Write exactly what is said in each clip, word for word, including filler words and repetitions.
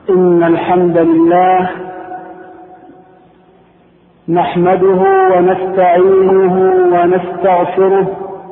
إن الحمد لله نحمده ونستعينه ونستغفره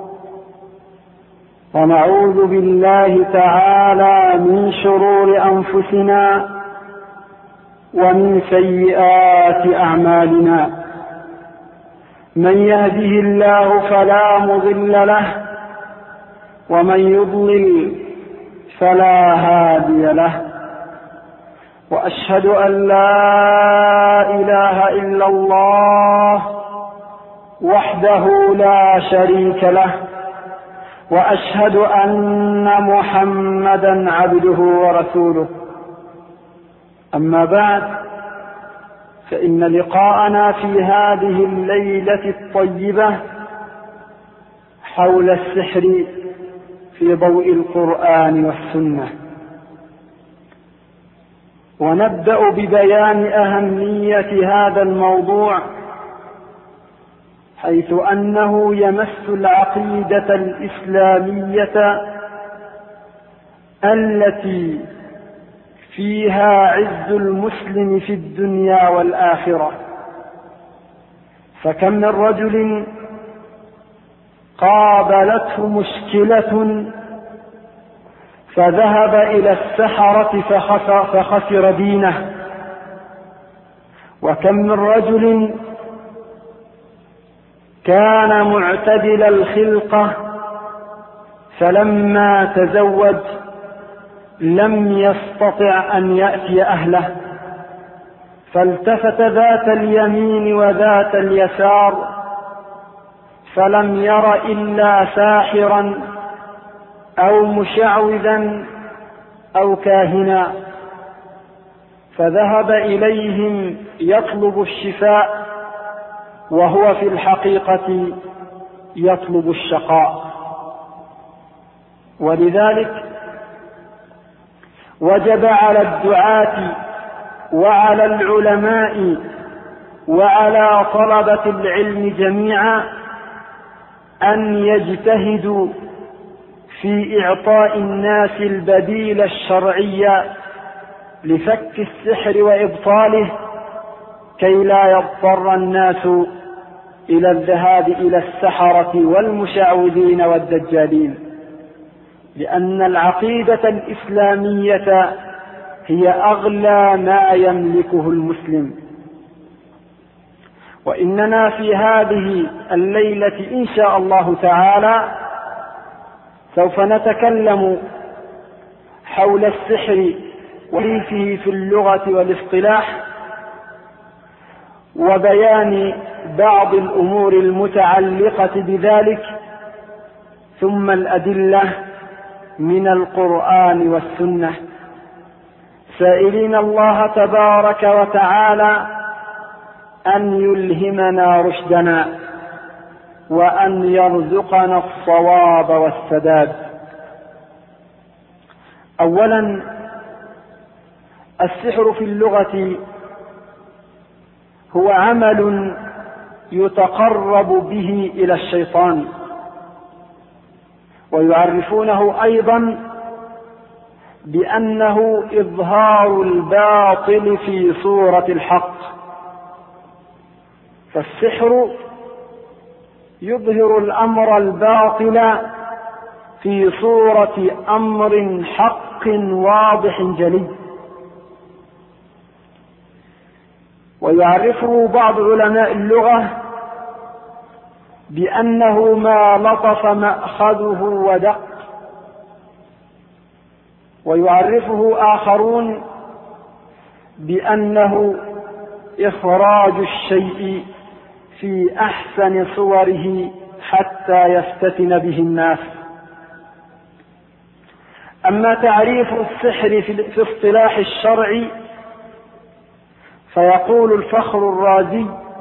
ونعوذ بالله تعالى من شرور أنفسنا ومن سيئات أعمالنا. من يهده الله فلا مضل له ومن يضلل فلا هادي له، وأشهد أن لا إله إلا الله وحده لا شريك له، وأشهد أن محمدا عبده ورسوله. أما بعد، فإن لقاءنا في هذه الليلة الطيبة حول السحر في ضوء القرآن والسنة، ونبدأ ببيان أهمية هذا الموضوع، حيث أنه يمس العقيدة الإسلامية التي فيها عز المسلم في الدنيا والآخرة. فكم من رجل قابلته مشكلة فذهب إلى السحرة فخسر, فخسر دينه، وكم من رجل كان معتدل الخلقة فلما تزوج لم يستطع أن يأتي أهله، فالتفت ذات اليمين وذات اليسار فلم ير إلا ساحرا أو مشعوذا أو كاهنا، فذهب إليهم يطلب الشفاء وهو في الحقيقة يطلب الشقاء. ولذلك وجب على الدعاة وعلى العلماء وعلى طلبة العلم جميعا أن يجتهدوا في إعطاء الناس البديل الشرعي لفك السحر وإبطاله، كي لا يضطر الناس إلى الذهاب إلى السحرة والمشعوذين والدجالين، لأن العقيدة الإسلامية هي أغلى ما يملكه المسلم. وإننا في هذه الليلة إن شاء الله تعالى سوف نتكلم حول السحر وتعريفه في اللغة والاصطلاح، وبيان بعض الأمور المتعلقة بذلك، ثم الأدلة من القرآن والسنة، سائلين الله تبارك وتعالى أن يلهمنا رشدنا وأن يرزقنا الصواب والسداد. أولا، السحر في اللغة هو عمل يتقرب به إلى الشيطان، ويعرفونه أيضا بأنه إظهار الباطل في صورة الحق. فالسحر يظهر الأمر الباطل في صورة أمر حق واضح جلي. ويعرفه بعض علماء اللغة بأنه ما لطف مأخذه ودق، ويعرفه آخرون بأنه إخراج الشيء في أحسن صوره حتى يفتتن به الناس. أما تعريف السحر في اصطلاح الشرع فيقول الفخر الرازي: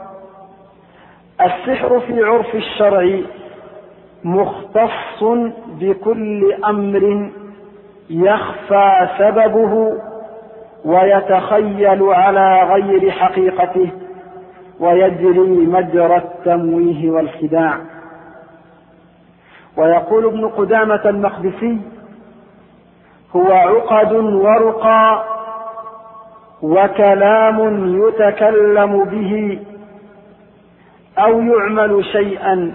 السحر في عرف الشرع مختص بكل أمر يخفى سببه ويتخيل على غير حقيقته ويجري مجرى التمويه والخداع. ويقول ابن قدامة المقدسي: هو عقد ورقى وكلام يتكلم به أو يعمل شيئا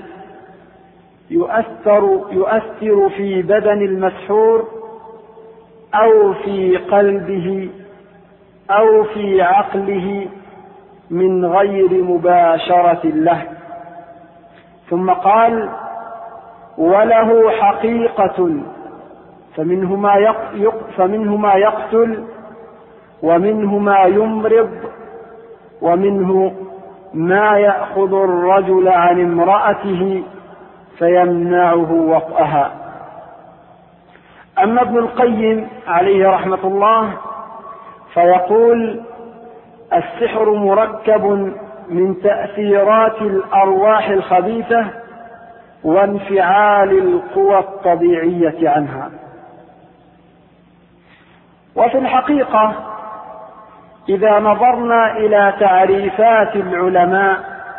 يؤثر, يؤثر في بدن المسحور أو في قلبه أو في عقله من غير مباشرة له. ثم قال: وله حقيقة، فمنه ما فمنه ما يقتل، ومنه ما يمرض، ومنه ما يأخذ الرجل عن امرأته فيمنعه وطئها. أما ابن القيم عليه رحمة الله فيقول: السحر مركب من تأثيرات الأرواح الخبيثة وانفعال القوى الطبيعية عنها. وفي الحقيقة إذا نظرنا إلى تعريفات العلماء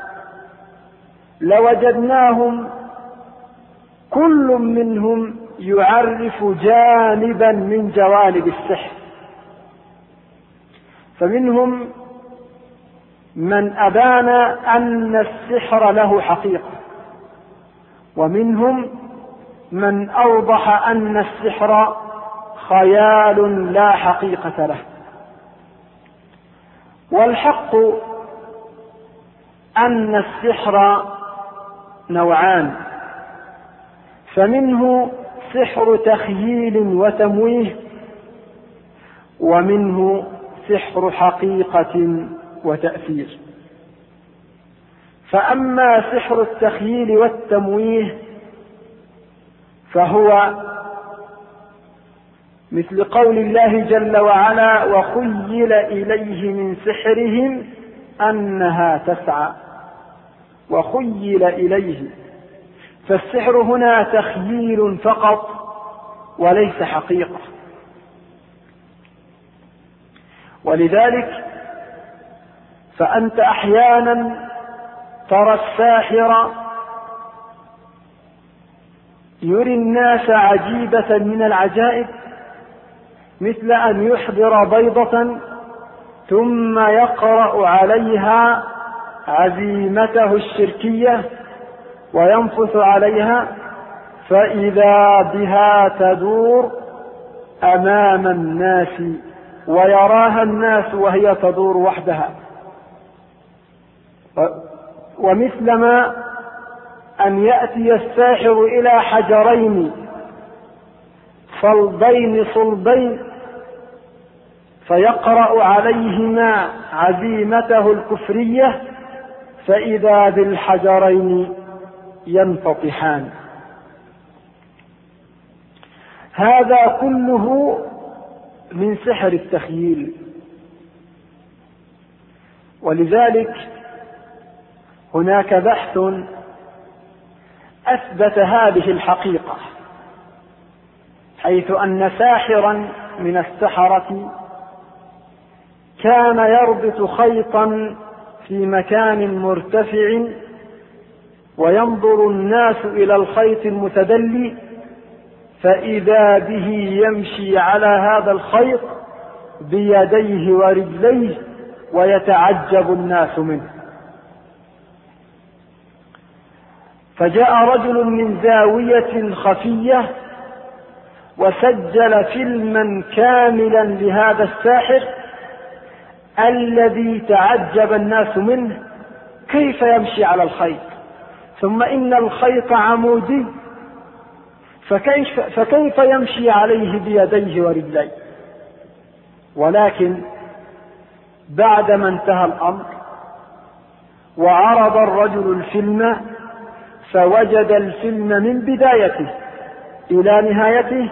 لوجدناهم كل منهم يعرف جانبا من جوانب السحر، فمنهم من أبان أن السحر له حقيقة، ومنهم من أوضح أن السحر خيال لا حقيقة له. والحق أن السحر نوعان، فمنه سحر تخييل وتمويه، ومنه سحر حقيقة وتأثير. فأما سحر التخييل والتمويه فهو مثل قول الله جل وعلا: وخيل إليه من سحرهم أنها تسعى. وخيل إليه، فالسحر هنا تخييل فقط وليس حقيقة. ولذلك فأنت أحيانا ترى الساحر يري الناس عجيبة من العجائب، مثل أن يحضر بيضة ثم يقرأ عليها عزيمته الشركية وينفث عليها فإذا بها تدور أمام الناس ويراها الناس وهي تدور وحدها. ومثلما أن يأتي الساحر إلى حجرين صلبين صلبين فيقرأ عليهما عزيمته الكفرية فإذا بالحجرين ينفطحان. هذا كله من سحر التخييل. ولذلك هناك بحث أثبت هذه الحقيقة، حيث أن ساحرا من السحرة كان يربط خيطا في مكان مرتفع وينظر الناس إلى الخيط المتدلي فإذا به يمشي على هذا الخيط بيديه ورجليه ويتعجب الناس منه. فجاء رجل من زاوية خفية وسجل فيلما كاملا لهذا الساحر الذي تعجب الناس منه، كيف يمشي على الخيط، ثم إن الخيط عمودي، فكيف, فكيف يمشي عليه بيديه ورجليه. ولكن بعدما انتهى الأمر وعرض الرجل الفيلم فوجد الفيلم من بدايته إلى نهايته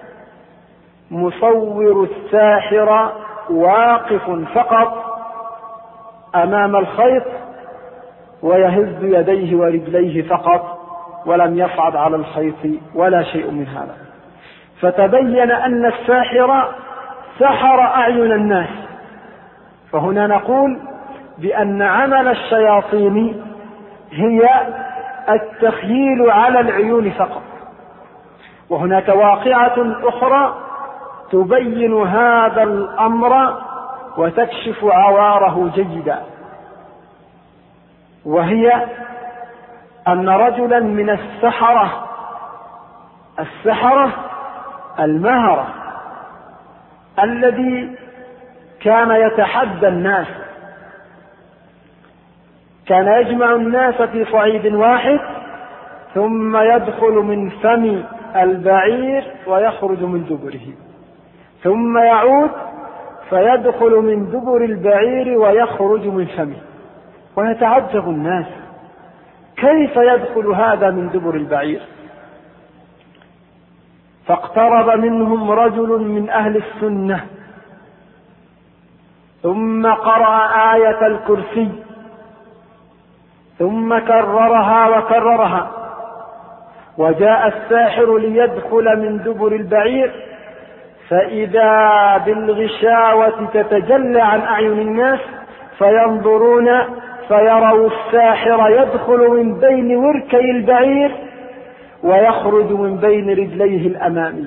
مصور الساحر واقف فقط أمام الخيط ويهز يديه ورجليه فقط ولم يصعد على الخيط ولا شيء من هذا. فتبين أن الساحر سحر أعين الناس. فهنا نقول بأن عمل الشياطين هي التخييل على العيون فقط. وهناك واقعة أخرى تبين هذا الأمر وتكشف عواره جيدا، وهي أن رجلا من السحرة السحرة المهرة الذي كان يتحدى الناس، كان يجمع الناس في صعيد واحد ثم يدخل من فم البعير ويخرج من دبره، ثم يعود فيدخل من دبر البعير ويخرج من فمه، ويتعجب الناس كيف يدخل هذا من دبر البعير. فاقترب منهم رجل من أهل السنة ثم قرأ آية الكرسي ثم كررها وكررها، وجاء الساحر ليدخل من دبر البعير فإذا بالغشاوة تتجلى عن أعين الناس فينظرون فيروا الساحر يدخل من بين وركي البعير ويخرج من بين رجليه الأمامي.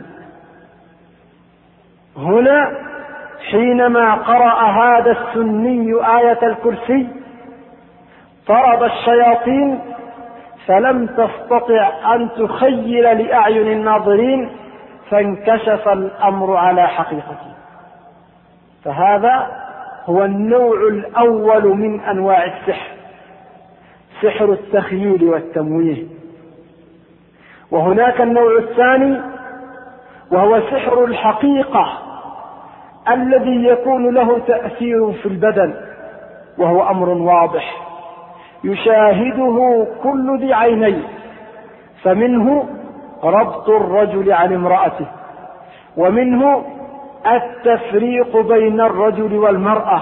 هنا حينما قرأ هذا السني آية الكرسي طرد الشياطين، فلم تستطع أن تخيل لأعين الناظرين، فانكشف الأمر على حقيقته. فهذا هو النوع الأول من أنواع السحر، سحر التخييل والتمويه. وهناك النوع الثاني وهو سحر الحقيقة الذي يكون له تأثير في البدن، وهو أمر واضح يشاهده كل ذي عينين، فمنه ربط الرجل عن امرأته، ومنه التفريق بين الرجل والمرأة،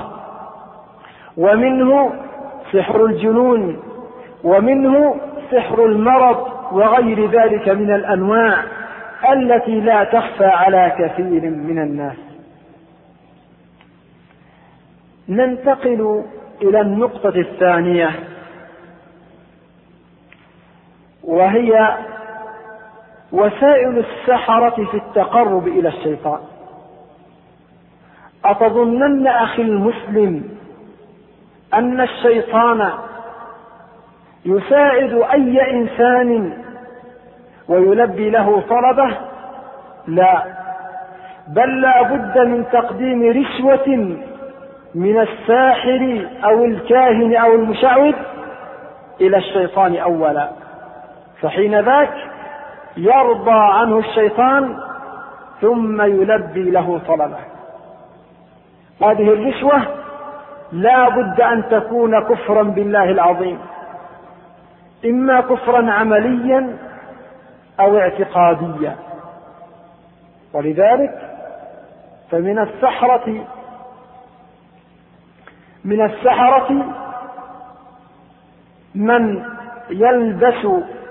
ومنه سحر الجنون، ومنه سحر المرض، وغير ذلك من الأنواع التي لا تخفى على كثير من الناس. ننتقل إلى النقطة الثانية، وهي وسائل السحرة في التقرب إلى الشيطان. أتظنن أخي المسلم أن الشيطان يساعد أي إنسان ويلبي له طلبه؟ لا، بل لا بد من تقديم رشوة من الساحر أو الكاهن أو المشعوذ إلى الشيطان أولا، فحين ذاك يرضى عنه الشيطان ثم يلبي له طلبه. هذه الرشوة لا بد أن تكون كفرا بالله العظيم، إما كفرا عمليا أو اعتقاديا. ولذلك فمن السحرة من السحرة من يلبس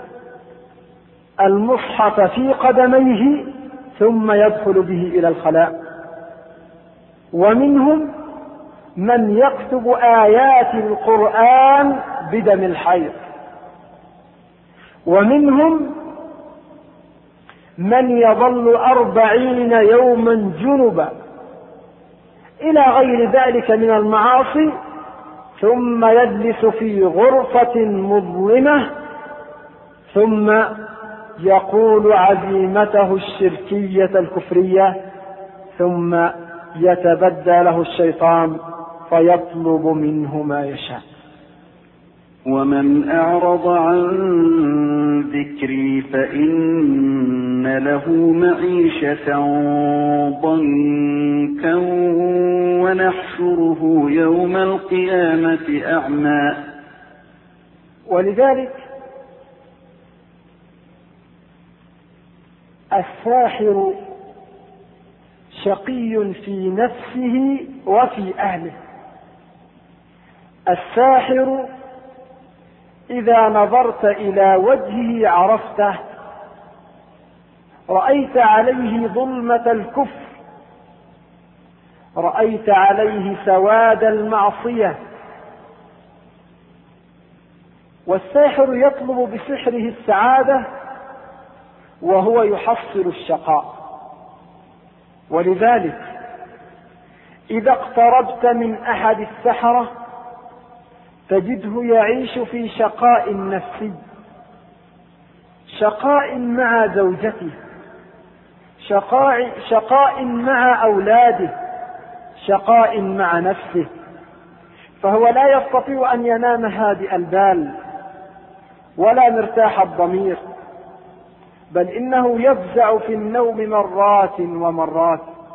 المصحف في قدميه ثم يدخل به إلى الخلاء، ومنهم من يكتب آيات القرآن بدم الحيض، ومنهم من يظل أربعين يوما جنبا، إلى غير ذلك من المعاصي، ثم يجلس في غرفة مظلمة ثم يقول عزيمته الشركية الكفرية، ثم يتبدى له الشيطان فيطلب منه ما يشاء. ومن أعرض عن ذكري فإن له معيشة ضنكا ونحشره يوم القيامة أعمى. ولذلك الساحر شقي في نفسه وفي أهله. الساحر إذا نظرت إلى وجهه عرفته، رأيت عليه ظلمة الكفر، رأيت عليه سواد المعصية. والساحر يطلب بسحره السعادة وهو يحصل الشقاء. ولذلك إذا اقتربت من أحد السحرة تجده يعيش في شقاء نفسي، شقاء مع زوجته، شقاء, شقاء مع أولاده، شقاء مع نفسه، فهو لا يستطيع أن ينام هادئ البال ولا مرتاح الضمير، بل إنه يفزع في النوم مرات ومرات.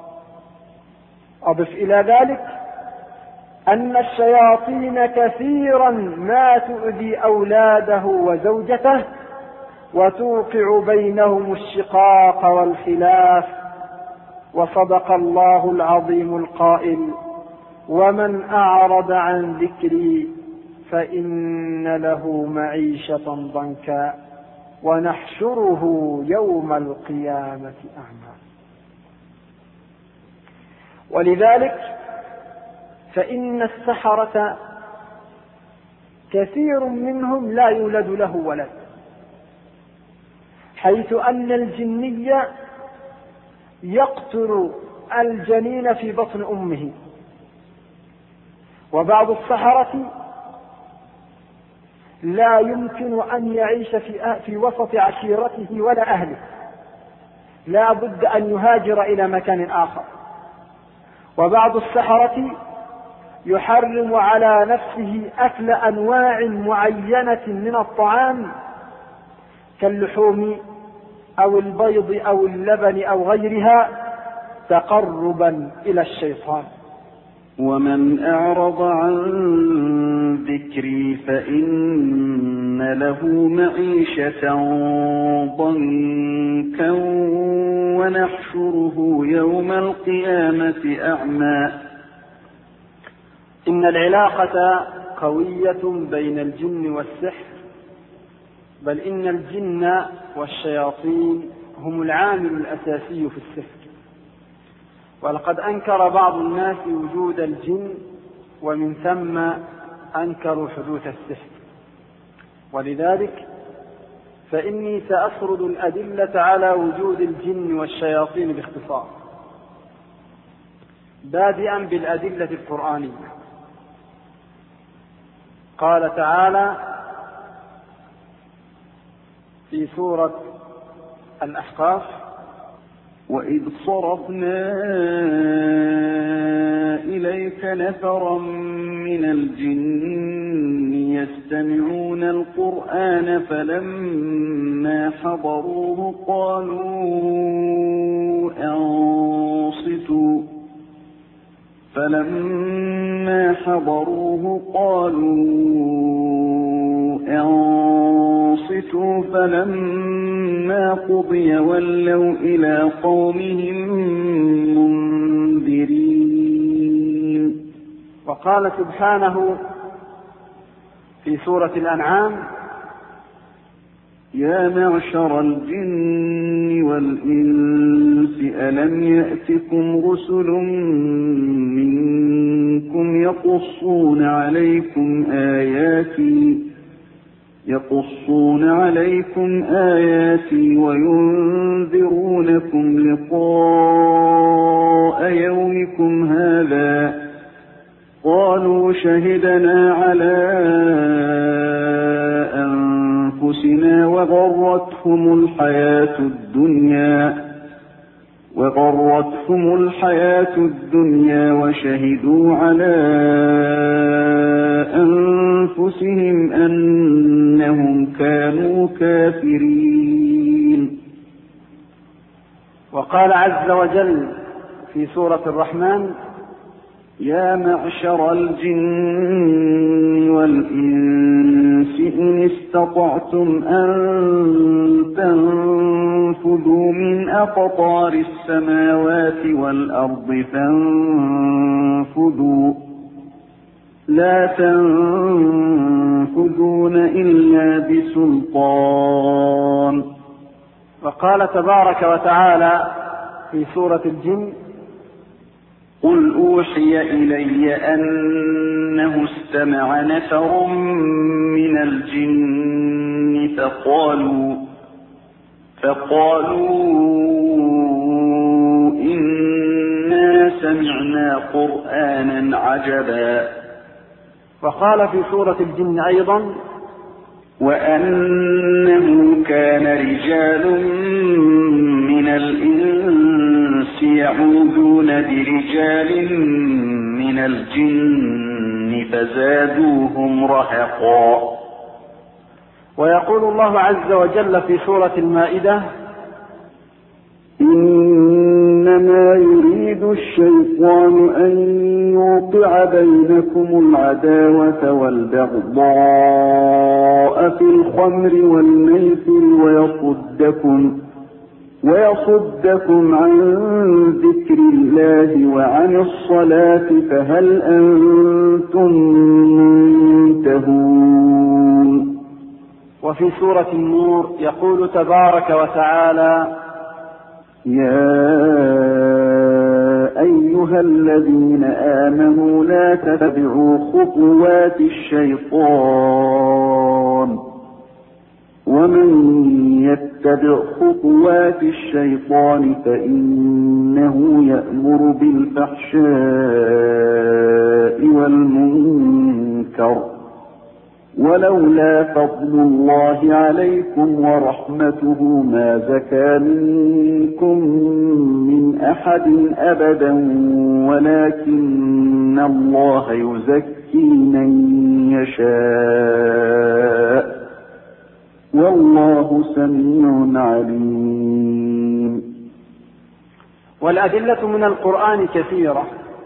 أضف إلى ذلك أن الشياطين كثيرا ما تؤذي أولاده وزوجته وتوقع بينهم الشقاق والخلاف. وصدق الله العظيم القائل: ومن أعرض عن ذكري فإن له معيشة ضنكا ونحشره يوم القيامة أعمى. ولذلك فإن السحرة كثير منهم لا يولد له ولد، حيث أن الجني يقتل الجنين في بطن أمه. وبعض السحرة لا يمكن أن يعيش في, في وسط عشيرته ولا أهله، لا بد أن يهاجر إلى مكان آخر. وبعض السحرة يحرم على نفسه أكل أنواع معينة من الطعام كاللحوم أو البيض أو اللبن أو غيرها تقربا إلى الشيطان. ومن أعرض عن ذكري فإن له معيشة ضنكا ونحشره يوم القيامة أعمى. إن العلاقة قوية بين الجن والسحر، بل إن الجن والشياطين هم العامل الأساسي في السحر. ولقد أنكر بعض الناس وجود الجن ومن ثم أنكروا حدوث السحر. ولذلك فإني سأسرد الأدلة على وجود الجن والشياطين باختصار، بادئا بالأدلة القرآنية. قال تعالى في سورة الأحقاف: وإذ صرفنا إليك نفرا من الجن يستمعون القرآن فلما حضروه قالوا أنصتوا فلما حضروه قالوا أنصتوا فلما قضي ولوا إلى قومهم منذرين. وقال سبحانه في سورة الأنعام: يا معشر الجن والإنس ألم يأتكم رسل منكم يقصون عليكم آياتي يقصون عليكم آياتي وينذرونكم لقاء يومكم هذا قالوا شهدنا على أنفسنا وغرتهم الحياة الدنيا وغرتهم الحياة الدنيا وشهدوا على أنفسهم أنهم كانوا كافرين. وقال عز وجل في سورة الرحمن: يا معشر الجن والإنس إن استطعتم أن تنفذوا من أقطار السماوات والأرض فانفذوا لا تنفذون إلا بسلطان. وقال تبارك وتعالى في سورة الجن: قل أوحي إلي أنه استمع نفر من الجن فقالوا فقالوا إنا إنا سمعنا قرآنا عجبا. وقال في سورة الجن أيضا: وأنه كان رجال من الإنس يعوذون برجال من الجن فزادوهم رهقا. ويقول الله عز وجل في سورة المائدة: إنما يريد الشيطان أن يوقع بينكم العداوة والبغضاء في الخمر والميسر ويصدكم ويصدكم عن ذكر الله وعن الصلاة فهل أنتم منتهون. وفي سورة النور يقول تبارك وتعالى: يا أيها الذين آمنوا لا تتبعوا خطوات الشيطان ومن يتبع خطوات الشيطان فإنه يأمر بالفحشاء والمنكر ولولا فضل الله عليكم ورحمته ما زكى منكم من أحد أبدا ولكن الله يزكي من يشاء والله سميع عليم. والأدلة من القرآن كثيرة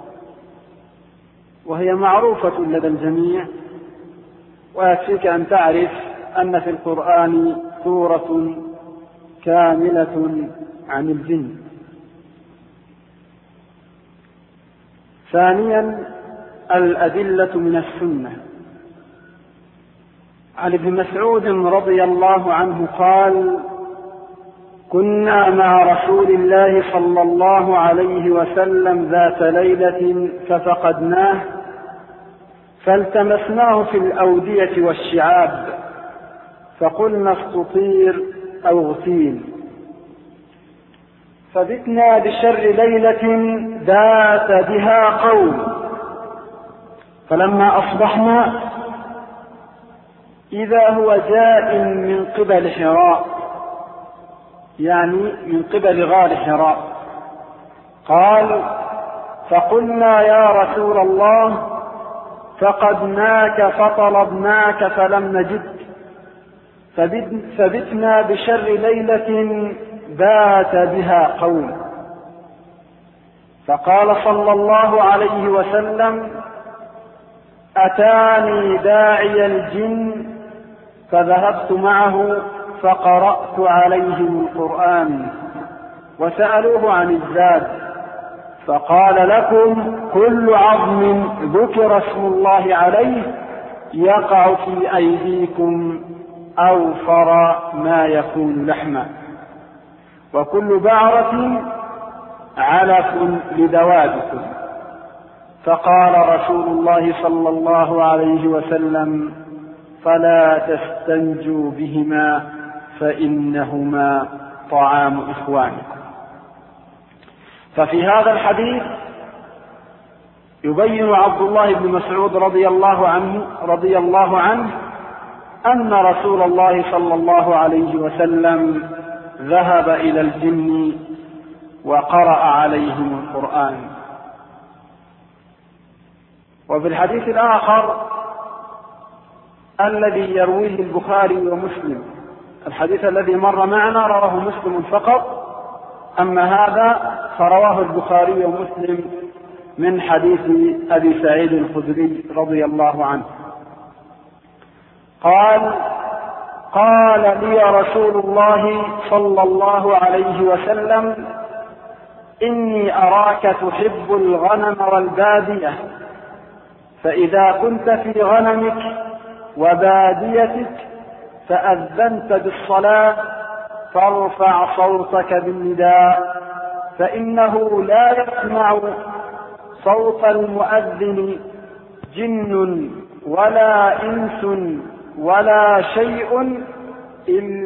وهي معروفة لدى الجميع، ويكفيك أن تعرف أن في القرآن سورة كاملة عن الجن. ثانيا الأدلة من السنة. عن ابن مسعود رضي الله عنه قال: كنا مع رسول الله صلى الله عليه وسلم ذات ليلة ففقدناه فالتمسناه في الأودية والشعاب فقلنا استطير أو اغتيل، فبتنا بشر ليلة ذات بها قوم، فلما أصبحنا إذا هو جاء من قبل حراء، يعني من قبل غار حراء. قال: فقلنا يا رسول الله فقدناك فطلبناك فلم نجد، فبتنا بشر ليلة بات بها قوم. فقال صلى الله عليه وسلم: أتاني داعي الجن فذهبت معه فقرأت عليهم القرآن وسألوه عن الزاد، فقال: لكم كل عظم ذكر اسم الله عليه يقع في أيديكم أوفر ما يكون لحما، وكل بعرة علف لدوابكم. فقال رسول الله صلى الله عليه وسلم: فلا تستنجوا بهما فإنهما طعام إخوانكم. ففي هذا الحديث يبين عبد الله بن مسعود رضي الله عنه رضي الله عنه أن رسول الله صلى الله عليه وسلم ذهب إلى الجن وقرأ عليهم القرآن. وفي الحديث الآخر الذي يرويه البخاري ومسلم، الحديث الذي مر معنا رواه مسلم فقط، أما هذا فرواه البخاري ومسلم من حديث أبي سعيد الخدري رضي الله عنه قال: قال لي رسول الله صلى الله عليه وسلم: إني أراك تحب الغنم والبادية، فإذا كنت في غنمك وباديتك فأذنت بالصلاة فارفع صوتك بالنداء، فإنه لا يسمع صوت المؤذن جن ولا إنس ولا شيء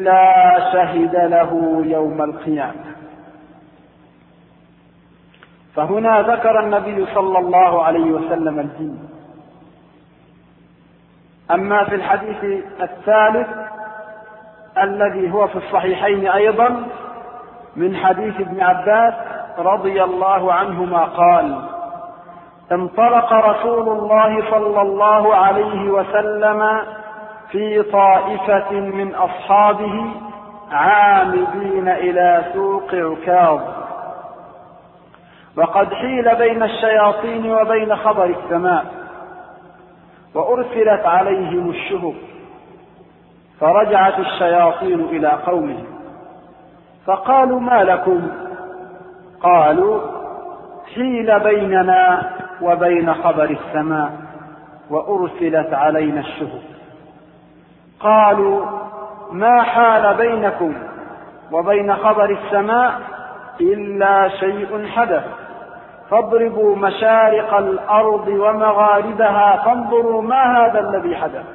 إلا شهد له يوم القيامة. فهنا ذكر النبي صلى الله عليه وسلم الجن. أما في الحديث الثالث الذي هو في الصحيحين أيضا من حديث ابن عباس رضي الله عنهما قال: انطلق رسول الله صلى الله عليه وسلم في طائفة من أصحابه عامدين إلى سوق عكاظ، وقد حيل بين الشياطين وبين خبر السماء، وأرسلت عليهم الشهب، فرجعت الشياطين إلى قومهم فقالوا: ما لكم؟ قالوا: حيل بيننا وبين خبر السماء وأرسلت علينا الشهب. قالوا: ما حال بينكم وبين خبر السماء إلا شيء حدث، فاضربوا مشارق الأرض ومغاربها فانظروا ما هذا الذي حدث.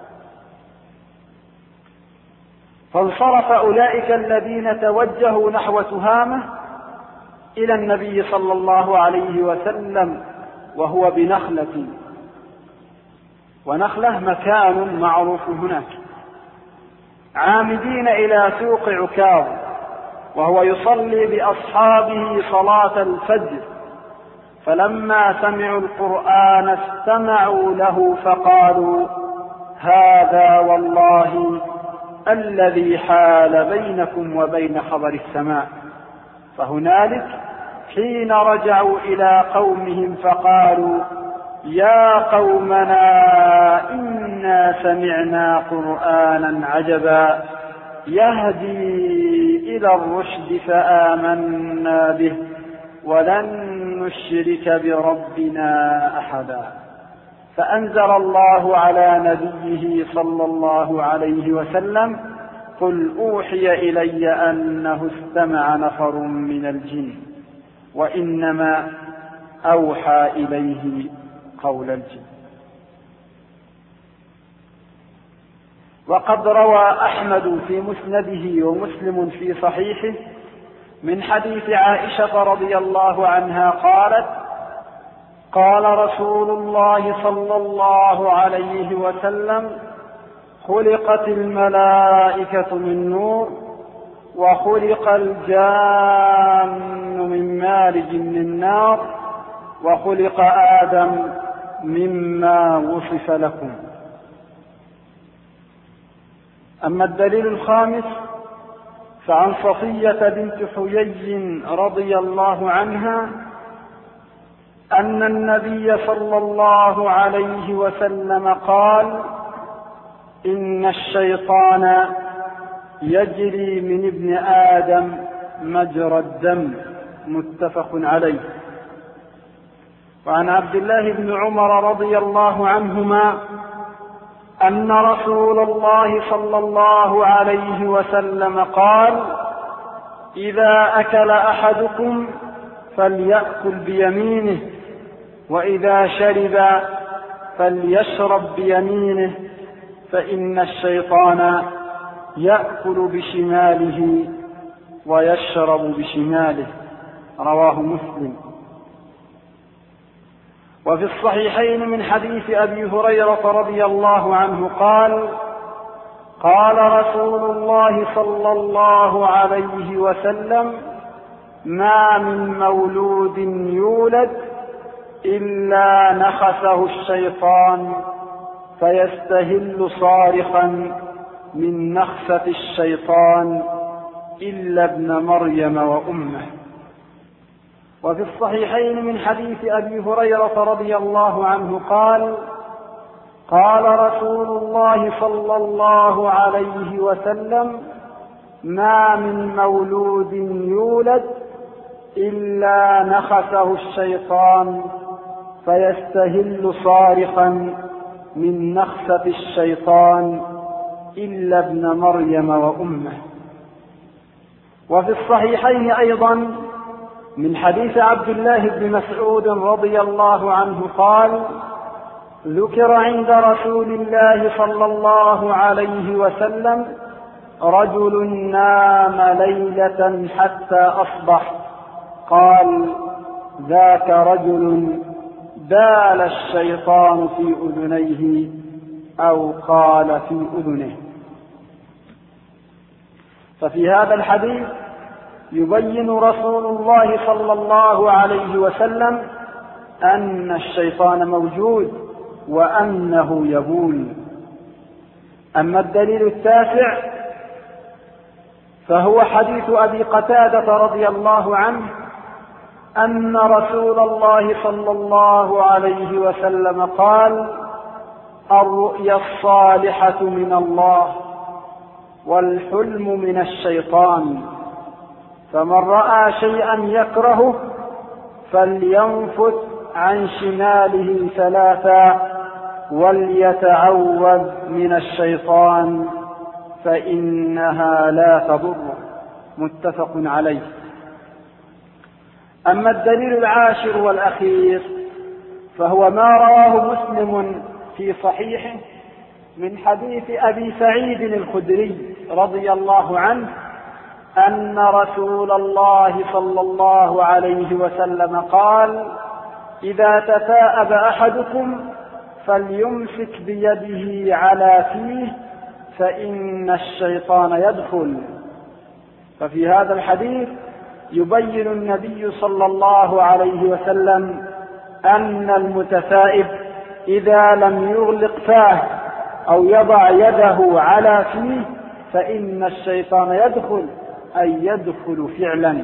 فانصرف أولئك الذين توجهوا نحو تهامة إلى النبي صلى الله عليه وسلم وهو بنخلة، ونخلة مكان معروف هناك، عامدين إلى سوق عكاظ، وهو يصلي بأصحابه صلاة الفجر، فلما سمعوا القرآن استمعوا له فقالوا: هذا والله الذي حال بينكم وبين خبر السماء. فهنالك حين رجعوا إلى قومهم فقالوا: يا قومنا إنا سمعنا قرآنا عجبا يهدي إلى الرشد فآمنا به ولن نشرك بربنا أحدا. فأنزل الله على نبيه صلى الله عليه وسلم: قل أوحي إلي أنه استمع نفر من الجن وإنما أوحى إليه قول الجن. وقد روى أحمد في مسنده ومسلم في صحيحه من حديث عائشة رضي الله عنها قالت: قال رسول الله صلى الله عليه وسلم: خلقت الملائكة من نور، وخلق الجان من مارج من نار، وخلق آدم مما وصف لكم. أما الدليل الخامس فعن صفية بنت حيي رضي الله عنها أن النبي صلى الله عليه وسلم قال: إن الشيطان يجري من ابن آدم مجرى الدم، متفق عليه. وعن عبد الله بن عمر رضي الله عنهما أن رسول الله صلى الله عليه وسلم قال: إذا أكل أحدكم فليأكل بيمينه، وإذا شرب فليشرب بيمينه، فإن الشيطان يأكل بشماله ويشرب بشماله. رواه مسلم. وفي الصحيحين من حديث أبي هريرة رضي الله عنه قال: قال رسول الله صلى الله عليه وسلم: ما من مولود يولد إلا نخسه الشيطان فيستهل صارخا من نخسة الشيطان إلا ابن مريم وأمه. وفي الصحيحين من حديث أبي هريرة رضي الله عنه قال: قال رسول الله صلى الله عليه وسلم: ما من مولود يولد إلا نخسه الشيطان فيستهل صارخا من نخسة الشيطان إلا ابن مريم وأمه. وفي الصحيحين أيضا من حديث عبد الله بن مسعود رضي الله عنه قال: ذكر عند رسول الله صلى الله عليه وسلم رجل نام ليلة حتى أصبح، قال: ذاك رجل بال الشيطان في أذنيه أو قال في أذنه. ففي هذا الحديث يبين رسول الله صلى الله عليه وسلم أن الشيطان موجود وأنه يبول. أما الدليل التاسع فهو حديث أبي قتادة رضي الله عنه أن رسول الله صلى الله عليه وسلم قال: الرؤيا الصالحة من الله والحلم من الشيطان، فمن رأى شيئا يكرهه فلينفث عن شماله ثلاثا وليتعوذ من الشيطان فإنها لا تضر. متفق عليه. أما الدليل العاشر والأخير فهو ما رواه مسلم في صحيحه من حديث أبي سعيد الخدري رضي الله عنه أن رسول الله صلى الله عليه وسلم قال: إذا تثاءب أحدكم فليمسك بيده على فيه فإن الشيطان يدخل. ففي هذا الحديث يبين النبي صلى الله عليه وسلم أن المتثائب إذا لم يغلق فاه أو يضع يده على فيه فإن الشيطان يدخل، أي يدخل فعلا.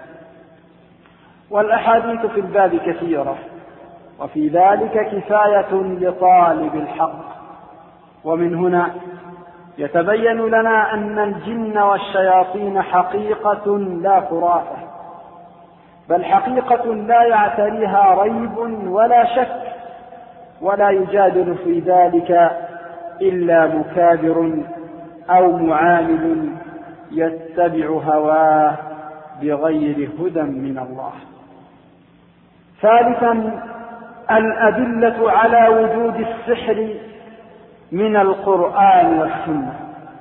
والأحاديث في الباب كثيرة، وفي ذلك كفاية لطالب الحق. ومن هنا يتبين لنا أن الجن والشياطين حقيقة لا خرافة، بل حقيقة لا يعتريها ريب ولا شك، ولا يجادل في ذلك إلا مكابر أو معاند يتبع هواه بغير هدى من الله. ثالثا، الأدلة على وجود السحر من القرآن والسنة.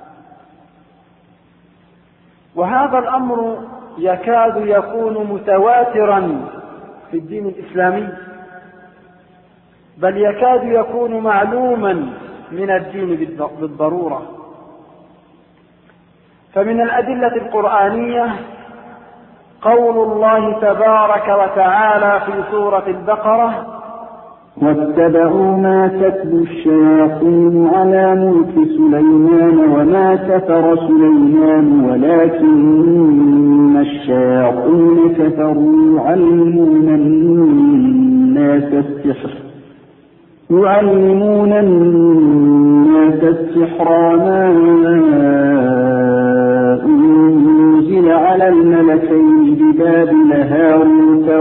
وهذا الأمر يكاد يكون متواترا في الدين الإسلامي، بل يكاد يكون معلوما من الدين بالضرورة. فمن الأدلة القرآنية قول الله تبارك وتعالى في سورة البقرة: واتبعوا ما تتلو الشياطين على ملك سليمان وما كفر سليمان ولكن الشياطين كفروا يعلمون الناس السحر يعلمون الناس السحر وما أنزل على الملكين ببابل هاروت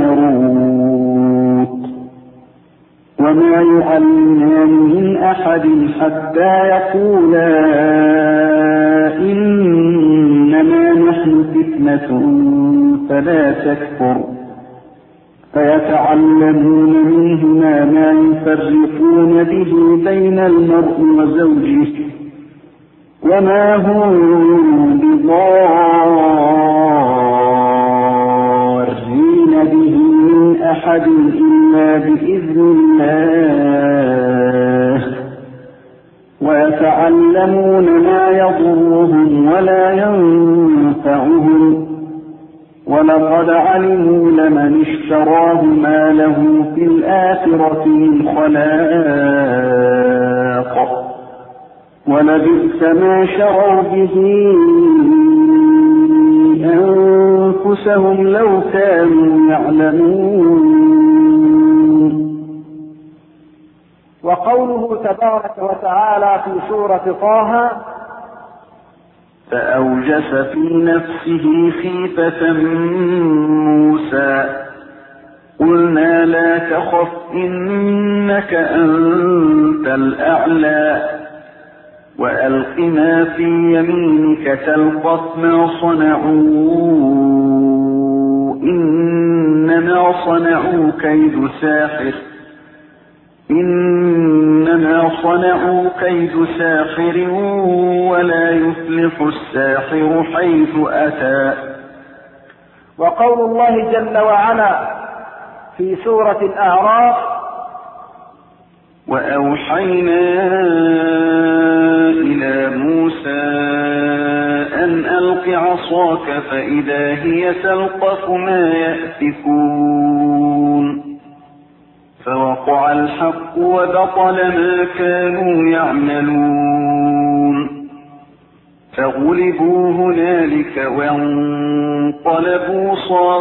وماروت وما يعلمان من أحد حتى يقولا إنما نحن فتنة فلا تكفر فيتعلمون منهما ما يفرقون به بين المرء وزوجه وما هم بضارين به من أحد إلا بإذن الله ويتعلمون ما يضرهم ولا ينفعهم ولقد علموا لمن اشتراه ما له في الآخرة من خلاق ولبئس ما شروا به أنفسهم لو كانوا يعلمون. وقوله تبارك وتعالى في سورة طه: فأوجس في نفسه خيفة موسى قلنا لا تخف إنك أنت الأعلى وألق ما في يمينك تلقف ما صنعوا إنما صنعوا كيد ساحر إنما صنعوا كيد ساحر ولا يفلح الساحر حيث أتى. وقول الله جل وعلا: في سورة الأعراف: وأوحينا إلى موسى أن ألق عصاك فإذا هي تلقف ما يأفكون فوقع الحق وبطل ما كانوا يعملون فغلبوا هنالك وانقلبوا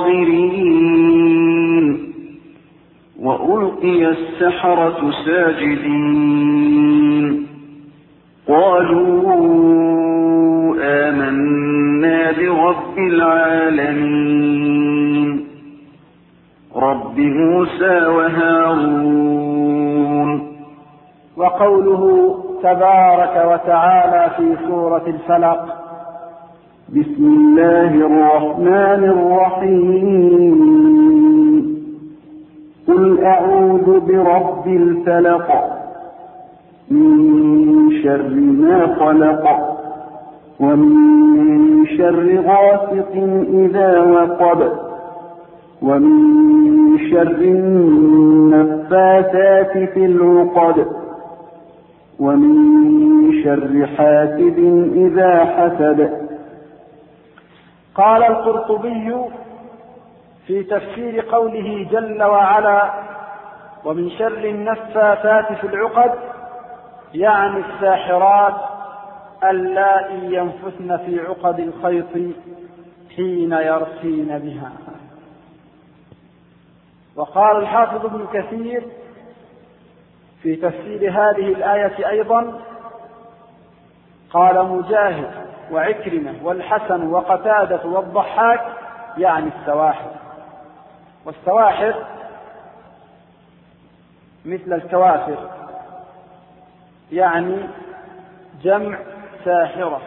صاغرين وألقي السحرة ساجدين قالوا آمنا برب العالمين رب موسى وهارون. وقوله تبارك وتعالى في سورة الفلق: بسم الله الرحمن الرحيم قل أعوذ برب الفلق من شر ما خلق ومن شر غاسق إذا وقب ومن شر النفاثات في العقد ومن شر حاسد إذا حسد. قال القرطبي في تفسير قوله جل وعلا: ومن شر النفاثات في العقد، يعني الساحرات اللائي ينفثن في عقد الخيط حين يرقين بها. وقال الحافظ ابن كثير في تفسير هذه الآية أيضا: قال مجاهد وعكرمة والحسن وقتادة والضحاك يعني السواحر. والسواحر مثل الكوافر، يعني جمع ساحرة.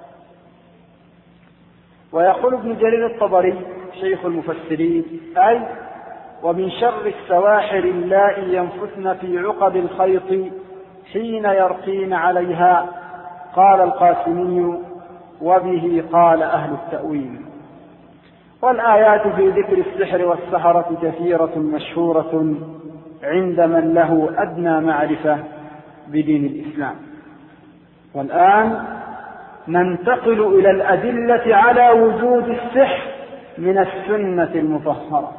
ويقول ابن جرير الطبري شيخ المفسرين: أي ومن شر السواحر اللائي ينفثن في عقد الخيط حين يرقين عليها. قال القاسمي: وبه قال أهل التأويل. والآيات في ذكر السحر والسحرة كثيرة مشهورة عند من له أدنى معرفة بدين الإسلام. والآن ننتقل إلى الأدلة على وجود السحر من السنة المطهرة.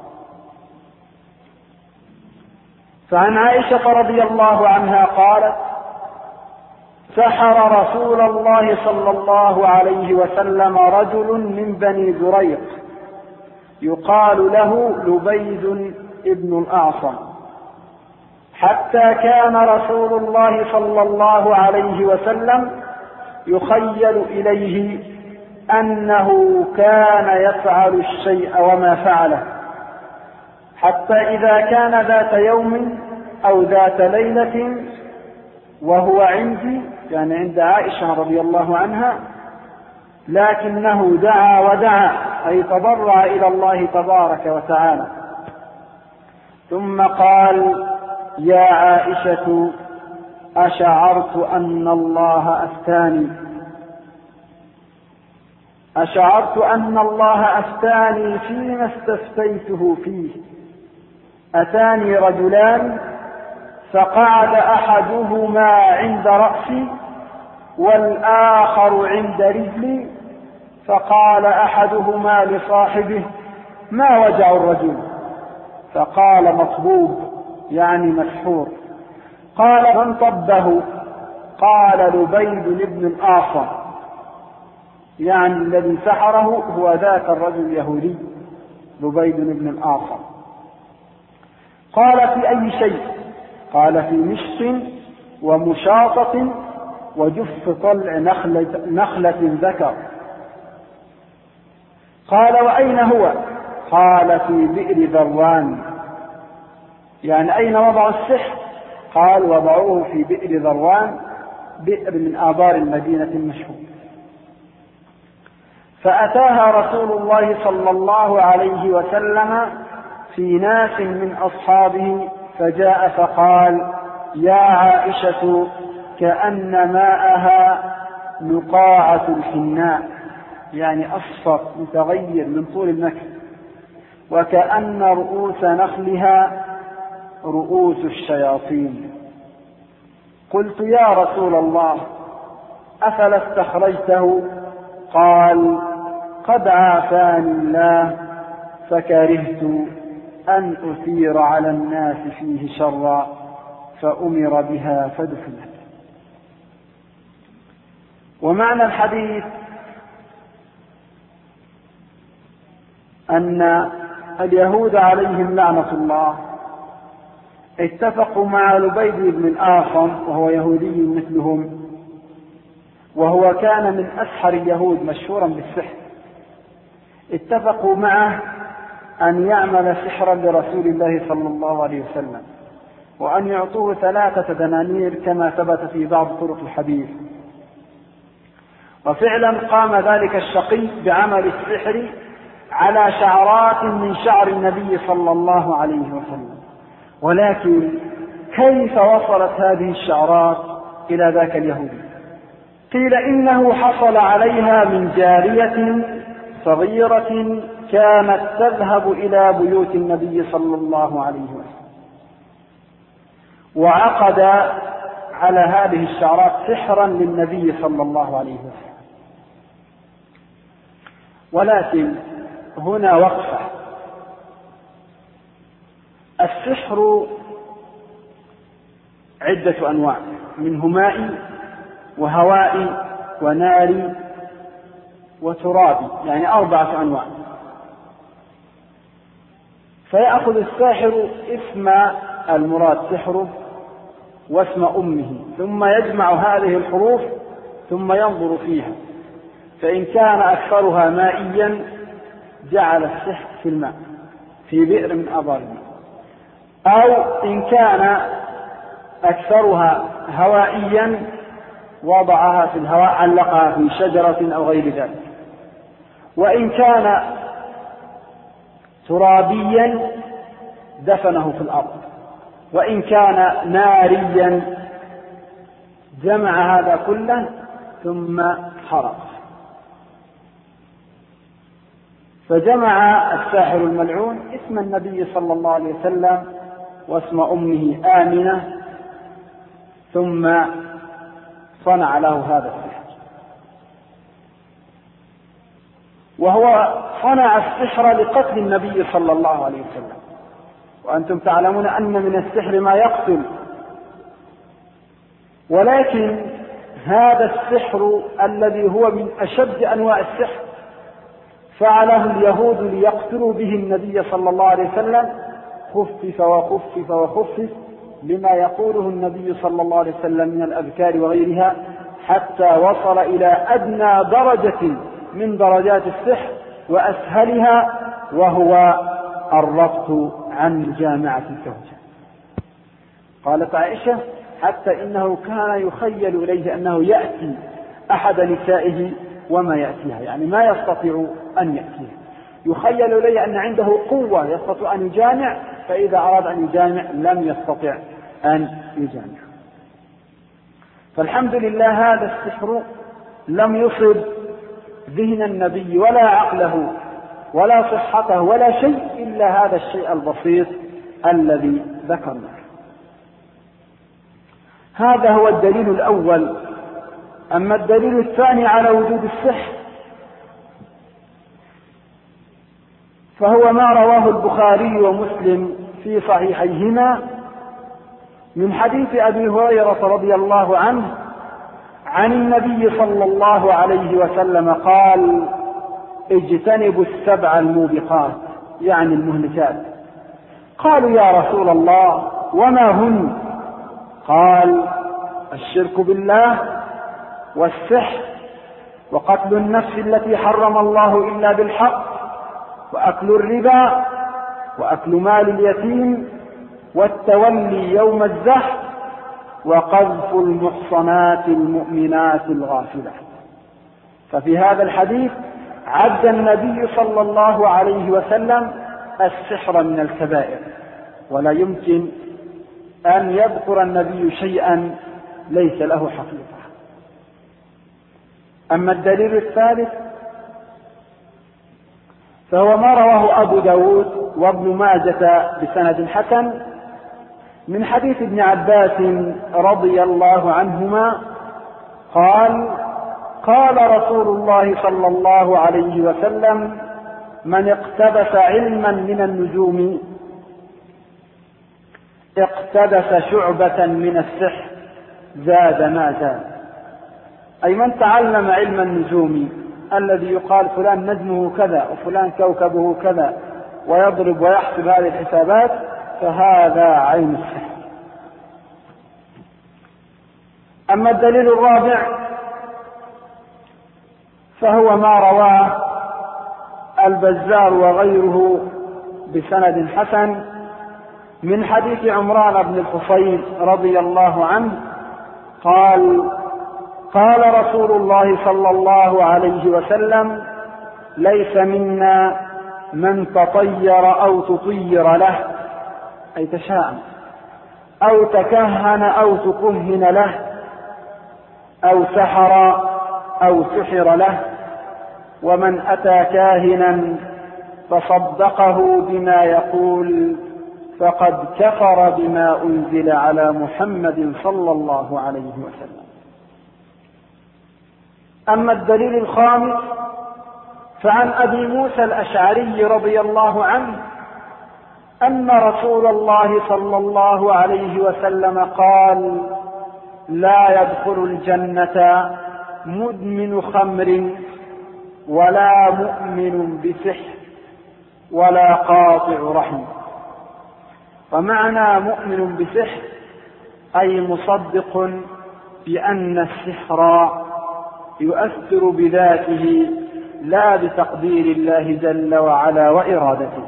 فعن عائشة رضي الله عنها قالت: سحر رسول الله صلى الله عليه وسلم رجل من بني زريق يقال له لبيد ابن الأعصم، حتى كان رسول الله صلى الله عليه وسلم يخيل إليه أنه كان يفعل الشيء وما فعله، حتى إذا كان ذات يوم أو ذات ليلة وهو عندي، يعني عند عائشة رضي الله عنها، لكنه دعا ودعا، أي تضرع إلى الله تبارك وتعالى، ثم قال: يا عائشة أشعرت أن الله أفتاني أشعرت أن الله أفتاني فيما استفتيته فيه. أتاني رجلان فقعد أحدهما عند رأسي والآخر عند رجلي، فقال أحدهما لصاحبه: ما وجع الرجل؟ فقال: مطبوب، يعني مسحور. قال: من طبه؟ قال: لبيد بن الأعصم، يعني الذي سحره هو ذاك الرجل اليهودي لبيد بن الأعصم. قال: في أي شيء؟ قال: في مشط ومشاطة وجف طلع نخلة, نخلة ذكر. قال: وأين هو؟ قال: في بئر ذروان، يعني أين وضع السحر؟ قال: وضعوه في بئر ذروان، بئر من آبار المدينة المشهور. فأتاها رسول الله صلى الله عليه وسلم في ناس من أصحابه، فجاء فقال: يا عائشة كأن ماءها نقاعة الحناء، يعني أصفر متغير من طول المكر، وكأن رؤوس نخلها رؤوس الشياطين. قلت يا رسول الله أفلا استخرجته؟ قال قد عافاني الله فكرهت أن أثير على الناس فيه شرا فأمر بها فدفنت. ومعنى الحديث أن اليهود عليهم لعنة الله اتفقوا مع لبيد بن الآخم وهو يهودي مثلهم، وهو كان من أسحر اليهود مشهورا بالسحر، اتفقوا معه أن يعمل سحرا لرسول الله صلى الله عليه وسلم، وأن يعطوه ثلاثة دنانير كما ثبت في بعض طرق الحديث. وفعلا قام ذلك الشقي بعمل السحر على شعرات من شعر النبي صلى الله عليه وسلم. ولكن كيف وصلت هذه الشعرات إلى ذاك اليهودي؟ قيل إنه حصل عليها من جارية صغيرة كانت تذهب إلى بيوت النبي صلى الله عليه وسلم، وعقد على هذه الشعرات سحرا للنبي صلى الله عليه وسلم. ولكن هنا وقفة. السحر عدة أنواع، منه مائي وهوائي وناري وترابي، يعني أربعة أنواع. فيأخذ الساحر اسم المراد سحره واسم أمه، ثم يجمع هذه الحروف ثم ينظر فيها، فإن كان أكثرها مائيا جعل السحر في الماء في بئر من آبار الماء، أو إن كان أكثرها هوائيا وضعها في الهواء، علقها في شجرة أو غير ذلك. وإن كان ترابيا دفنه في الأرض. وإن كان ناريا جمع هذا كله ثم حرق. فجمع الساحر الملعون اسم النبي صلى الله عليه وسلم واسم أمه آمنة، ثم صنع له هذا السحر. وهو صنع السحر لقتل النبي صلى الله عليه وسلم، وأنتم تعلمون أن من السحر ما يقتل. ولكن هذا السحر الذي هو من أشد أنواع السحر فعله اليهود ليقتلوا به النبي صلى الله عليه وسلم، خفف وخفف وخفف لما يقوله النبي صلى الله عليه وسلم من الأذكار وغيرها، حتى وصل إلى أدنى درجة من درجات السحر وأسهلها، وهو الربط عن جامعة الزوجة. قالت عائشة حتى إنه كان يخيل إليه أنه يأتي أحد نسائه وما يأتيها، يعني ما يستطيع أن يأتيها، يخيل إليه أن عنده قوة يستطيع أن يجامع، فإذا أراد أن يجامع لم يستطع أن يجامع. فالحمد لله هذا السحر لم يصب ذهن النبي ولا عقله ولا صحته ولا شيء إلا هذا الشيء البسيط الذي ذكرناه. هذا هو الدليل الأول. أما الدليل الثاني على وجود السحر فهو ما رواه البخاري ومسلم في صحيحيهما من حديث أبي هريرة رضي الله عنه عن النبي صلى الله عليه وسلم قال: اجتنبوا السبع الموبقات، يعني المهلكات. قالوا: يا رسول الله وما هن؟ قال: الشرك بالله، والسحر، وقتل النفس التي حرم الله إلا بالحق، وأكل الربا، وأكل مال اليتيم، والتولي يوم الزحف، وقذف المحصنات المؤمنات الغافلات. ففي هذا الحديث عد النبي صلى الله عليه وسلم السحر من الكبائر، ولا يمكن أن يذكر النبي شيئا ليس له حقيقة. أما الدليل الثالث فهو ما رواه أبو داود وابن ماجة بسند حسن من حديث ابن عباس رضي الله عنهما قال: قال رسول الله صلى الله عليه وسلم: من اقتبس علما من النجوم اقتبس شعبة من السحر زاد ما زاد. أي من تعلم علم النجوم الذي يقال فلان نجمه كذا وفلان كوكبه كذا ويضرب ويحسب هذه الحسابات، فهذا عين السحر. أما الدليل الرابع فهو ما رواه البزار وغيره بسند حسن من حديث عمران بن الحصين رضي الله عنه قال: قال رسول الله صلى الله عليه وسلم: ليس منا من تطير أو تطير له، أي تشاءم، أو تكهن أو تكهن له، أو سحر أو سحر له، ومن أتى كاهنا فصدقه بما يقول فقد كفر بما أنزل على محمد صلى الله عليه وسلم. أما الدليل الخامس فعن أبي موسى الأشعري رضي الله عنه أن رسول الله صلى الله عليه وسلم قال: لا يدخل الجنة مدمن خمر ولا مؤمن بسحر ولا قاطع رحم. ومعنى مؤمن بسحر أي مصدق بأن السحر يؤثر بذاته لا بتقدير الله جل وعلا وإرادته.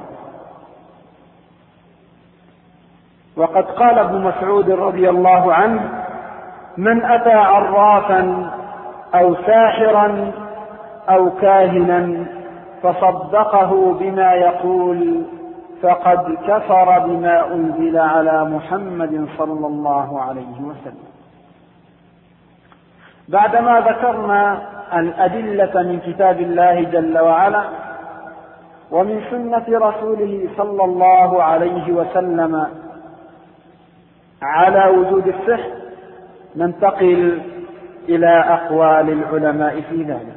وقد قال ابن مسعود رضي الله عنه: من أتى عرافا أو ساحرا أو كاهنا فصدقه بما يقول فقد كفر بما أنزل على محمد صلى الله عليه وسلم. بعدما ذكرنا الأدلة من كتاب الله جل وعلا ومن سنة رسوله صلى الله عليه وسلم على وجود السحر، ننتقل إلى أقوال العلماء في ذلك.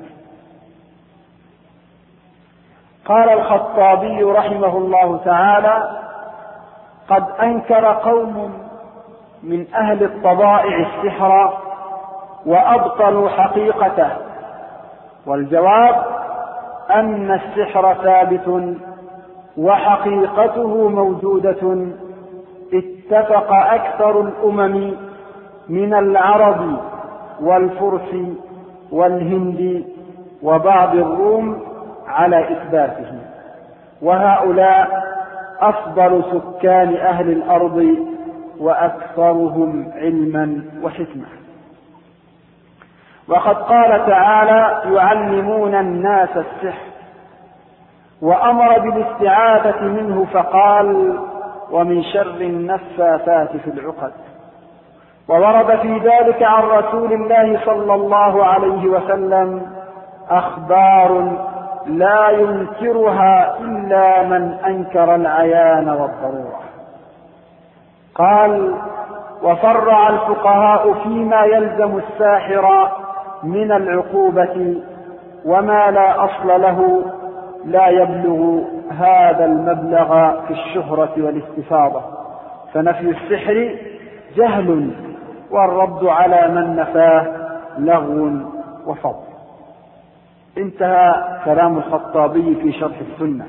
قال الخطابي رحمه الله تعالى: قد أنكر قوم من أهل الطبائع السحر وأبطلوا حقيقته، والجواب أن السحر ثابت وحقيقته موجودة. اتفق أكثر الأمم من العرب والفرس والهند وبعض الروم على إثباته، وهؤلاء أفضل سكان أهل الأرض وأكثرهم علما وحكمة. وقد قال تعالى: يعلمون الناس السحر، وأمر بالاستعاذة منه فقال: ومن شر النفاثات في العقد. وورد في ذلك عن رسول الله صلى الله عليه وسلم أخبار لا ينكرها إلا من أنكر العيان والضرورة. قال: وفرع الفقهاء فيما يلزم الساحر من العقوبة وما لا أصل له لا يبلغ هذا المبلغ في الشهرة والاستفاضة، فنفي السحر جهل والرد على من نفاه لغو وفضل. انتهى كلام الخطابي في شرح السنة.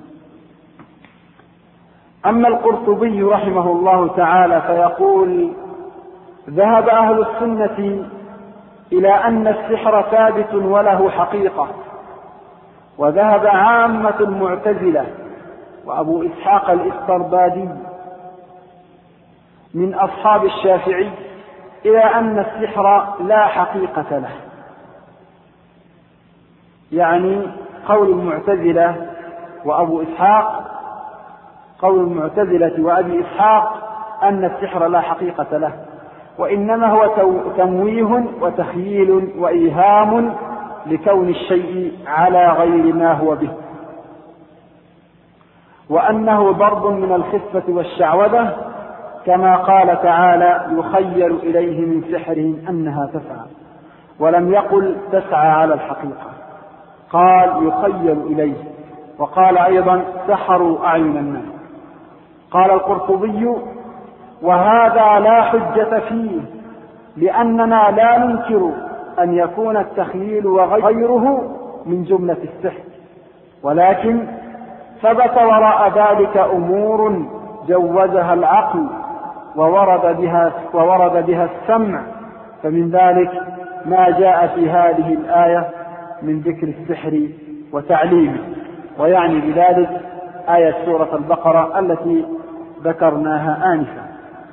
أما القرطبي رحمه الله تعالى فيقول: ذهب أهل السنة إلى أن السحر ثابت وله حقيقة، وذهب عامة المعتزلة وأبو إسحاق الإسطربادي من أصحاب الشافعي إلى أن السحر لا حقيقة له. يعني قول المعتزلة وأبو إسحاق قول المعتزلة وأبي إسحاق أن السحر لا حقيقة له، وإنما هو تمويه وتخييل وإيهام لكون الشيء على غير ما هو به. وأنه ضرب من الخفة والشعوذة، كما قال تعالى: يخيل إليه من سحرهم أنها تسعى، ولم يقل تسعى على الحقيقة، قال يخيل إليه. وقال أيضا: سحروا أعين الناس. قال القرطبي: وهذا لا حجة فيه، لأننا لا ننكر أن يكون التخييل وغيره من جملة السحر، ولكن ثبت وراء ذلك أمور جوزها العقل وورد بها, وورد بها السمع، فمن ذلك ما جاء في هذه الآية من ذكر السحر وتعليمه، ويعني بذلك آية سورة البقرة التي ذكرناها آنفا.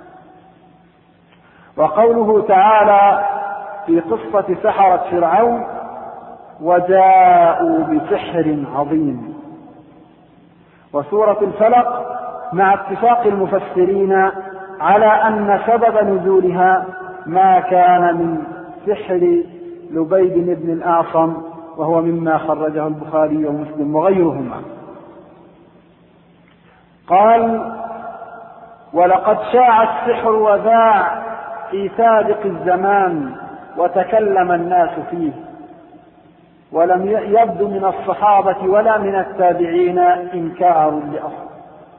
وقوله تعالى في قصة سحرة فرعون: وجاءوا بسحر عظيم. وسورة الفلق مع اتفاق المفسرين على أن سبب نزولها ما كان من سحر لبيد بن الأعصم، وهو مما خرجه البخاري ومسلم وغيرهما. قال: ولقد شاع السحر وذاع في سابق الزمان وتكلم الناس فيه، ولم يبدو من الصحابة ولا من التابعين إنكار لأصل.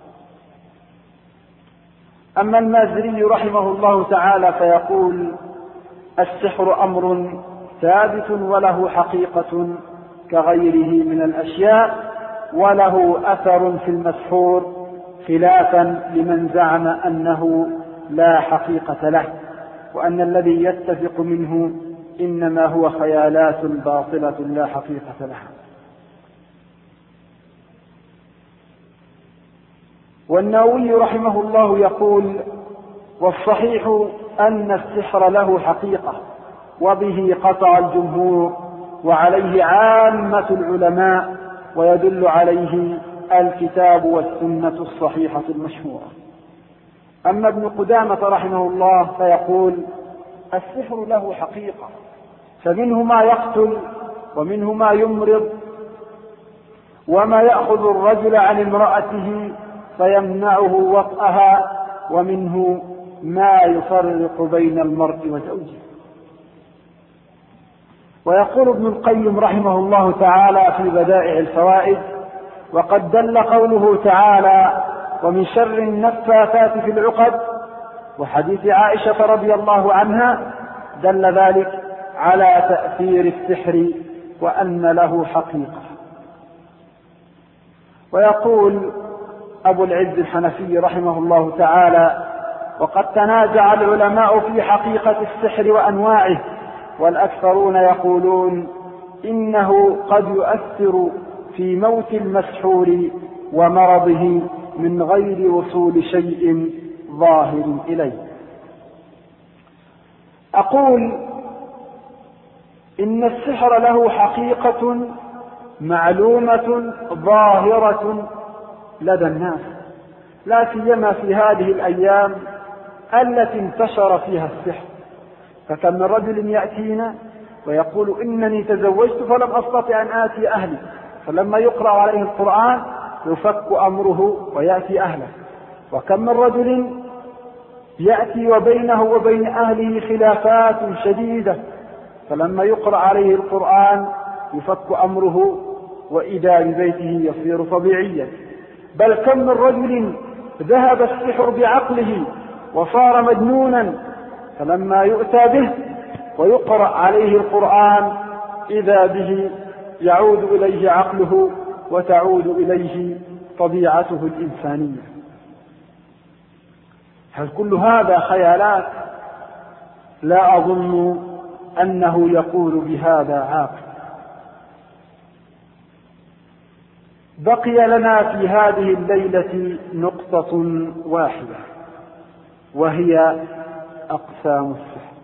أما المازري رحمه الله تعالى فيقول: السحر أمر ثابت وله حقيقة كغيره من الأشياء، وله أثر في المسحور، خلافا لمن زعم أنه لا حقيقة له، وأن الذي يتفق منه إنما هو خيالات باطلة لا حقيقة لها. والنووي رحمه الله يقول: والصحيح أن السحر له حقيقة، وبه قطع الجمهور، وعليه عامة العلماء، ويدل عليه الكتاب والسنة الصحيحة المشهورة. أما ابن قدامة رحمه الله فيقول: السحر له حقيقة، فمنه ما يقتل، ومنه ما يمرض، وما يأخذ الرجل عن امرأته فيمنعه وطئها، ومنه ما يفرق بين المرء وزوجه. ويقول ابن القيم رحمه الله تعالى في بدائع الفوائد: وقد دل قوله تعالى: ومن شر النفاثات في العقد، وحديث عائشة رضي الله عنها، دل ذلك على تأثير السحر وأن له حقيقة. ويقول أبو العز الحنفي رحمه الله تعالى: وقد تنازع العلماء في حقيقة السحر وأنواعه، والأكثرون يقولون إنه قد يؤثر في موت المسحور ومرضه من غير وصول شيء ظاهر إليه. أقول إن السحر له حقيقة معلومة ظاهرة لدى الناس، لا سيما في هذه الأيام التي انتشر فيها السحر. فكم من رجل يأتينا ويقول: إنني تزوجت فلم أستطع أن آتي أهلي، فلما يقرأ عليه القرآن يفك أمره ويأتي أهله. وكم من رجل يأتي وبينه وبين أهله خلافات شديدة، فلما يقرأ عليه القرآن يفك أمره وإذا ببيته يصير طبيعيا. بل كم من رجل ذهب السحر بعقله وصار مجنونا، فلما يؤتى به ويقرأ عليه القرآن إذا به يعود إليه عقله وتعود إليه طبيعته الإنسانية. هل كل هذا خيالات؟ لا أظن أنه يقول بهذا عاقل. بقي لنا في هذه الليلة نقطة واحدة، وهي أقسام السحر.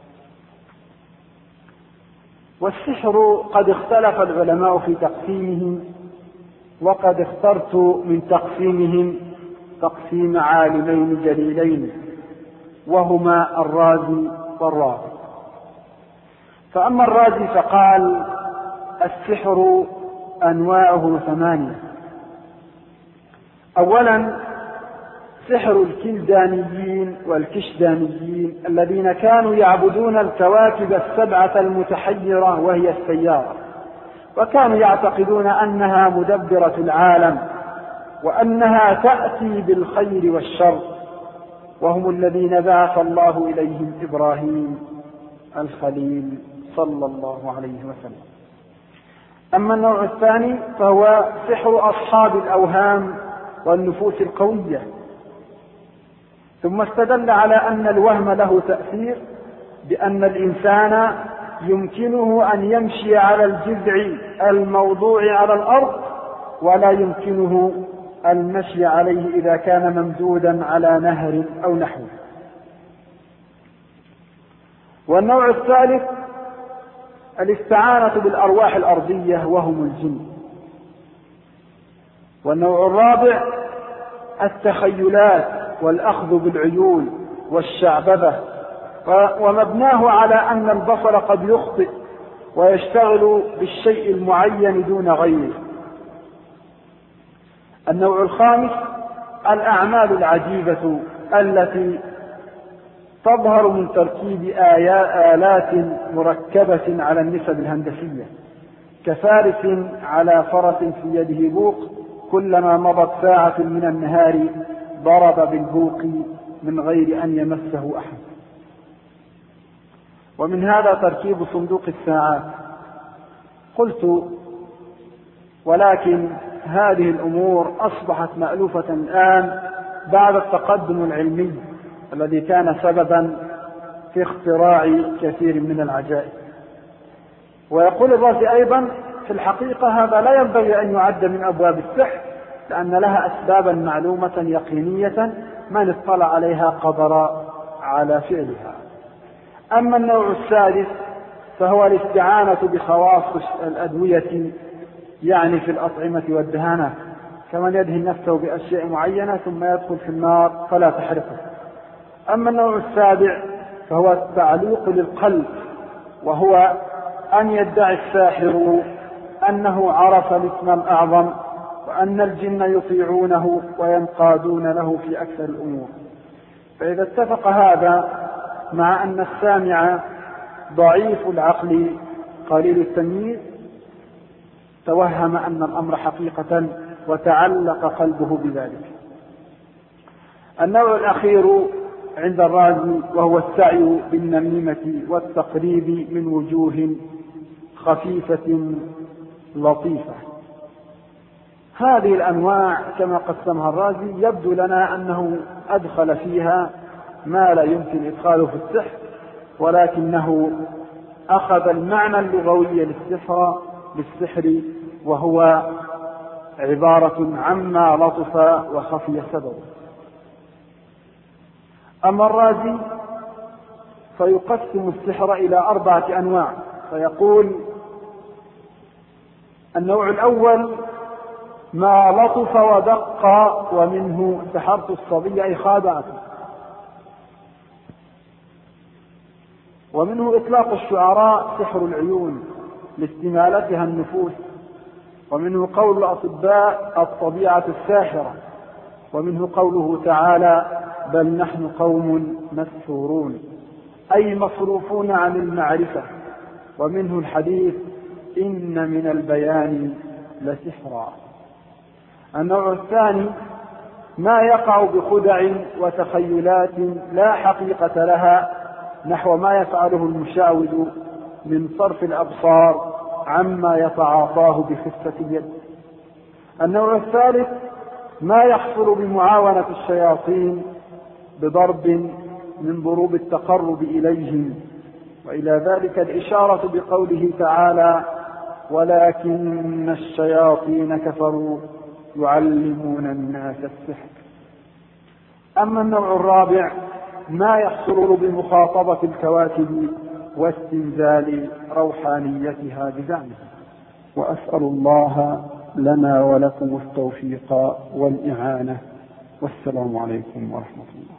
والسحر قد اختلف العلماء في تقسيمه، وقد اخترت من تقسيمهم تقسيم عالمين جليلين، وهما الرازي والراغب. فأما الرازي فقال: السحر أنواعه ثمانية: أولا سحر الكلدانيين والكشدانيين الذين كانوا يعبدون الكواكب السبعة المتحيرة وهي السيارة، وكانوا يعتقدون أنها مدبرة العالم وأنها تأتي بالخير والشر، وهم الذين بعث الله إليهم إبراهيم الخليل صلى الله عليه وسلم. أما النوع الثاني فهو سحر أصحاب الأوهام والنفوس القوية، ثم استدل على أن الوهم له تأثير بأن الإنسان يمكنه أن يمشي على الجذع الموضوع على الأرض ولا يمكنه المشي عليه إذا كان ممدودا على نهر أو نحوه. والنوع الثالث الاستعانة بالأرواح الأرضية وهم الجن. والنوع الرابع التخيلات والأخذ بالعيون والشعبذة، ومبناه على أن البصر قد يخطئ ويشتغل بالشيء المعين دون غيره. النوع الخامس الأعمال العجيبة التي تظهر من تركيب آلات مركبة على النسب الهندسية، كفارس على فرس في يده بوق كلما مضت ساعة من النهار ضرب بالبوق من غير أن يمسه أحد. ومن هذا تركيب صندوق الساعات. قلت ولكن هذه الأمور أصبحت مألوفة الآن بعد التقدم العلمي الذي كان سببا في اختراع كثير من العجائب. ويقول الرازي أيضا في الحقيقة هذا لا ينبغي أن يعد من أبواب السحر، لأن لها أسبابا معلومة يقينية من اطلع عليها قدر على فعلها. أما النوع السادس فهو الاستعانة بخواص الأدوية، يعني في الأطعمة والدهانات، كمن يدهن نفسه بأشياء معينة ثم يدخل في النار فلا تحرقه. أما النوع السابع فهو التعليق للقلب، وهو أن يدعي الساحر أنه عرف الاسم الأعظم وأن الجن يطيعونه وينقادون له في أكثر الأمور. فإذا اتفق هذا مع أن السامع ضعيف العقل قليل التمييز توهم أن الأمر حقيقة وتعلق قلبه بذلك. النوع الأخير عند الرازي وهو السعي بالنميمة والتقريب من وجوه خفيفة لطيفة. هذه الأنواع كما قسمها الرازي يبدو لنا أنه أدخل فيها ما لا يمكن إدخاله في السحر، ولكنه أخذ المعنى اللغوي للسحر للسحر وهو عبارة عما لطف وخفي سببه. أما الرازي فيقسم السحر إلى أربعة أنواع، فيقول النوع الأول ما لطف ودق ومنه سحرت الصبي أي خادعته، ومنه إطلاق الشعراء سحر العيون لاستمالتها النفوس، ومنه قول الأطباء الطبيعة الساحرة، ومنه قوله تعالى بل نحن قوم مسحورون أي مصروفون عن المعرفة، ومنه الحديث إن من البيان لسحرا. النوع الثاني ما يقع بخدع وتخيلات لا حقيقة لها، نحو ما يفعله المشاود من صرف الأبصار عما يتعاطاه بخفة اليد. النوع الثالث ما يحصل بمعاونة الشياطين بضرب من ضروب التقرب إليهم، وإلى ذلك الإشارة بقوله تعالى ولكن الشياطين كفروا يعلمون الناس السحر. أما النوع الرابع ما يحصل بمخاطبة الكواكب واستنزال روحانيتها بزعمها. وأسأل الله لنا ولكم التوفيق والإعانة، والسلام عليكم ورحمة الله.